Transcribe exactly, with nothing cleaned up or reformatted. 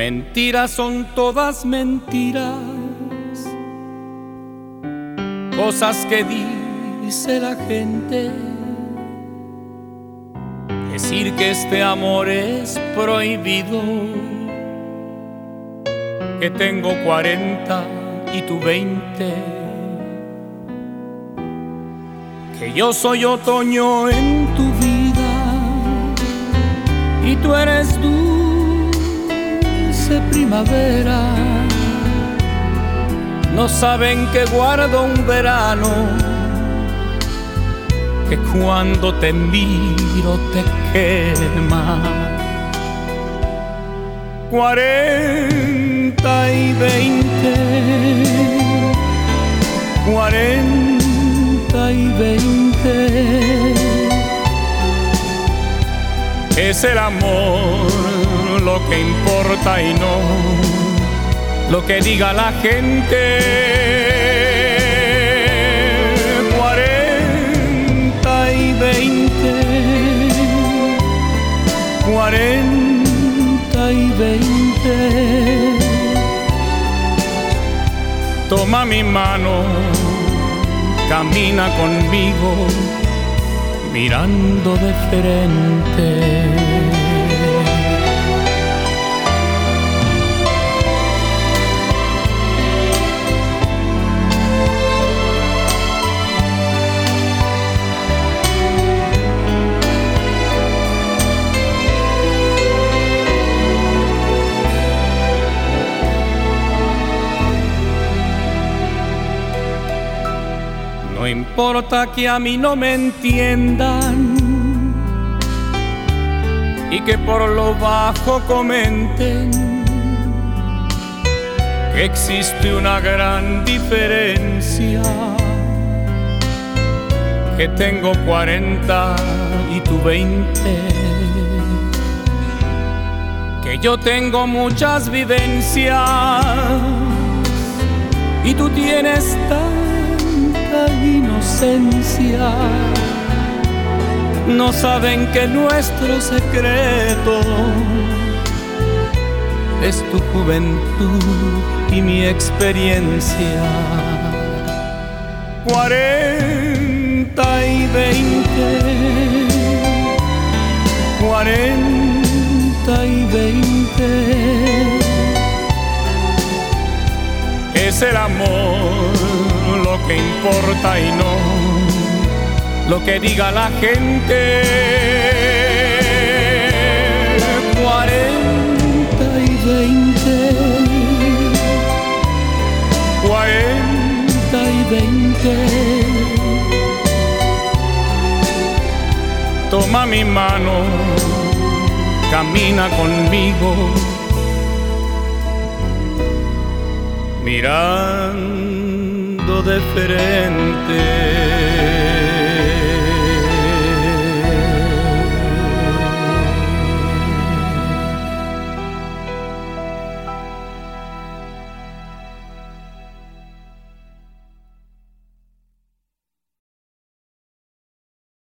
Mentiras son todas mentiras, cosas que dice la gente. Decir que este amor es prohibido, que tengo cuarenta y tú veinte, que yo soy otoño en tu vida y tú eres dulce primavera. No saben que guardo un verano, que cuando te miro te quema. Cuarenta y veinte, cuarenta y veinte, es el amor lo que importa y no lo que diga la gente. Cuarenta y veinte, cuarenta y veinte. Toma mi mano, camina conmigo, mirando de frente. No importa que a mí no me entiendan y que por lo bajo comenten que existe una gran diferencia, que tengo cuarenta y tú veinte, que yo tengo muchas vivencias y tú tienes tanta inocencia. No saben que nuestro secreto es tu juventud y mi experiencia. Cuarenta y veinte, cuarenta y veinte, es el amor lo que importa y no lo que diga la gente. Cuarenta y veinte, cuarenta y veinte. Toma mi mano, camina conmigo, mirando de frente.